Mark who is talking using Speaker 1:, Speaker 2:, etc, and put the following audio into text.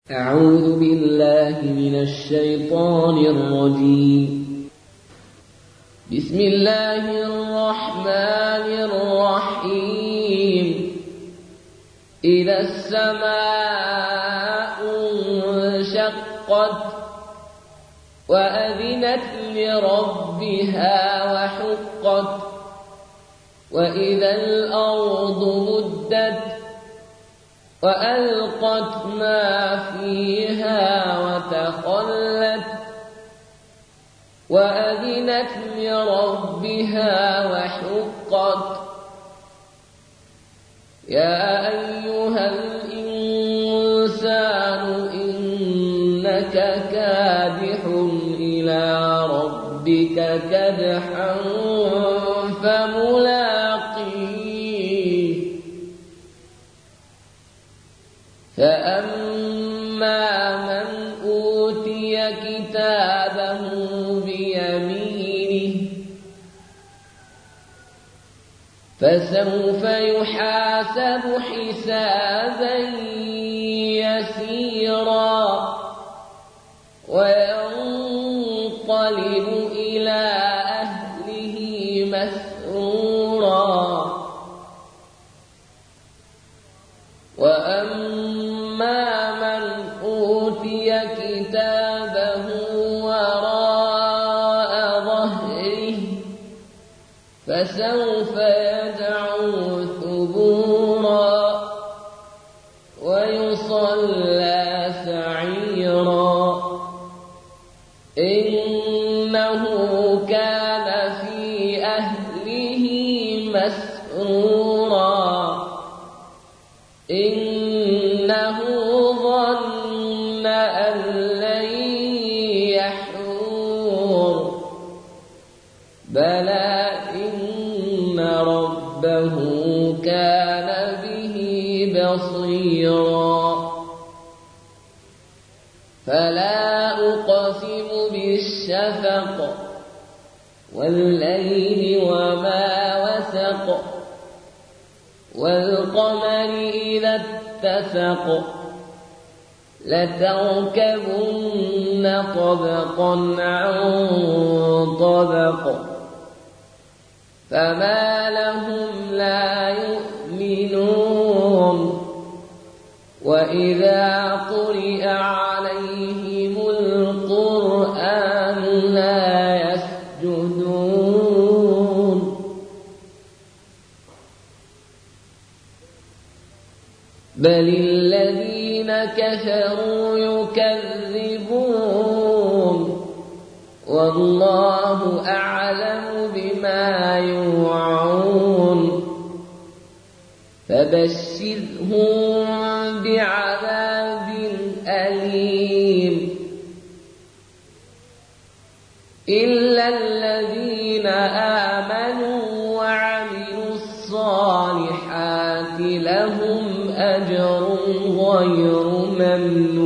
Speaker 1: أعوذ بالله من الشيطان الرجيم. بسم الله الرحمن الرحيم. إذا السماء انشقت وأذنت لربها وحقت وإذا الأرض مدت وألقت ما فيها وتخلت وأذنت لربها وحقت. يا أيها الإنسان إنك كادح إلى ربك كدحا فملاقيه. فأما من أوتي كتابه بيمينه فسوف يحاسب حسابا يسيرا وينقلب إلى أهله مسرورا. وأما من أوتي كتابه وراء ظهره فسوف يدعو ثبورا ويصلى سعيرا. إنه كان في أهله مسرورا. إنه ظن أن لن يحور بلى إن ربه كان به بصيرا. فلا أقسم بالشفق والليل وما وسق والقمر إذا اتسق لتركبن طبقا عن طبق فما لهم لا يؤمنون. وإذا قرئ عليهم القرآن لا يسجدون. بل الذين كفروا يكذبون والله أعلم بما يوعون. فبشرهم بعذاب أليم إلا الذين آمنوا وعملوا الصالحات لهم أجر غير ممنون.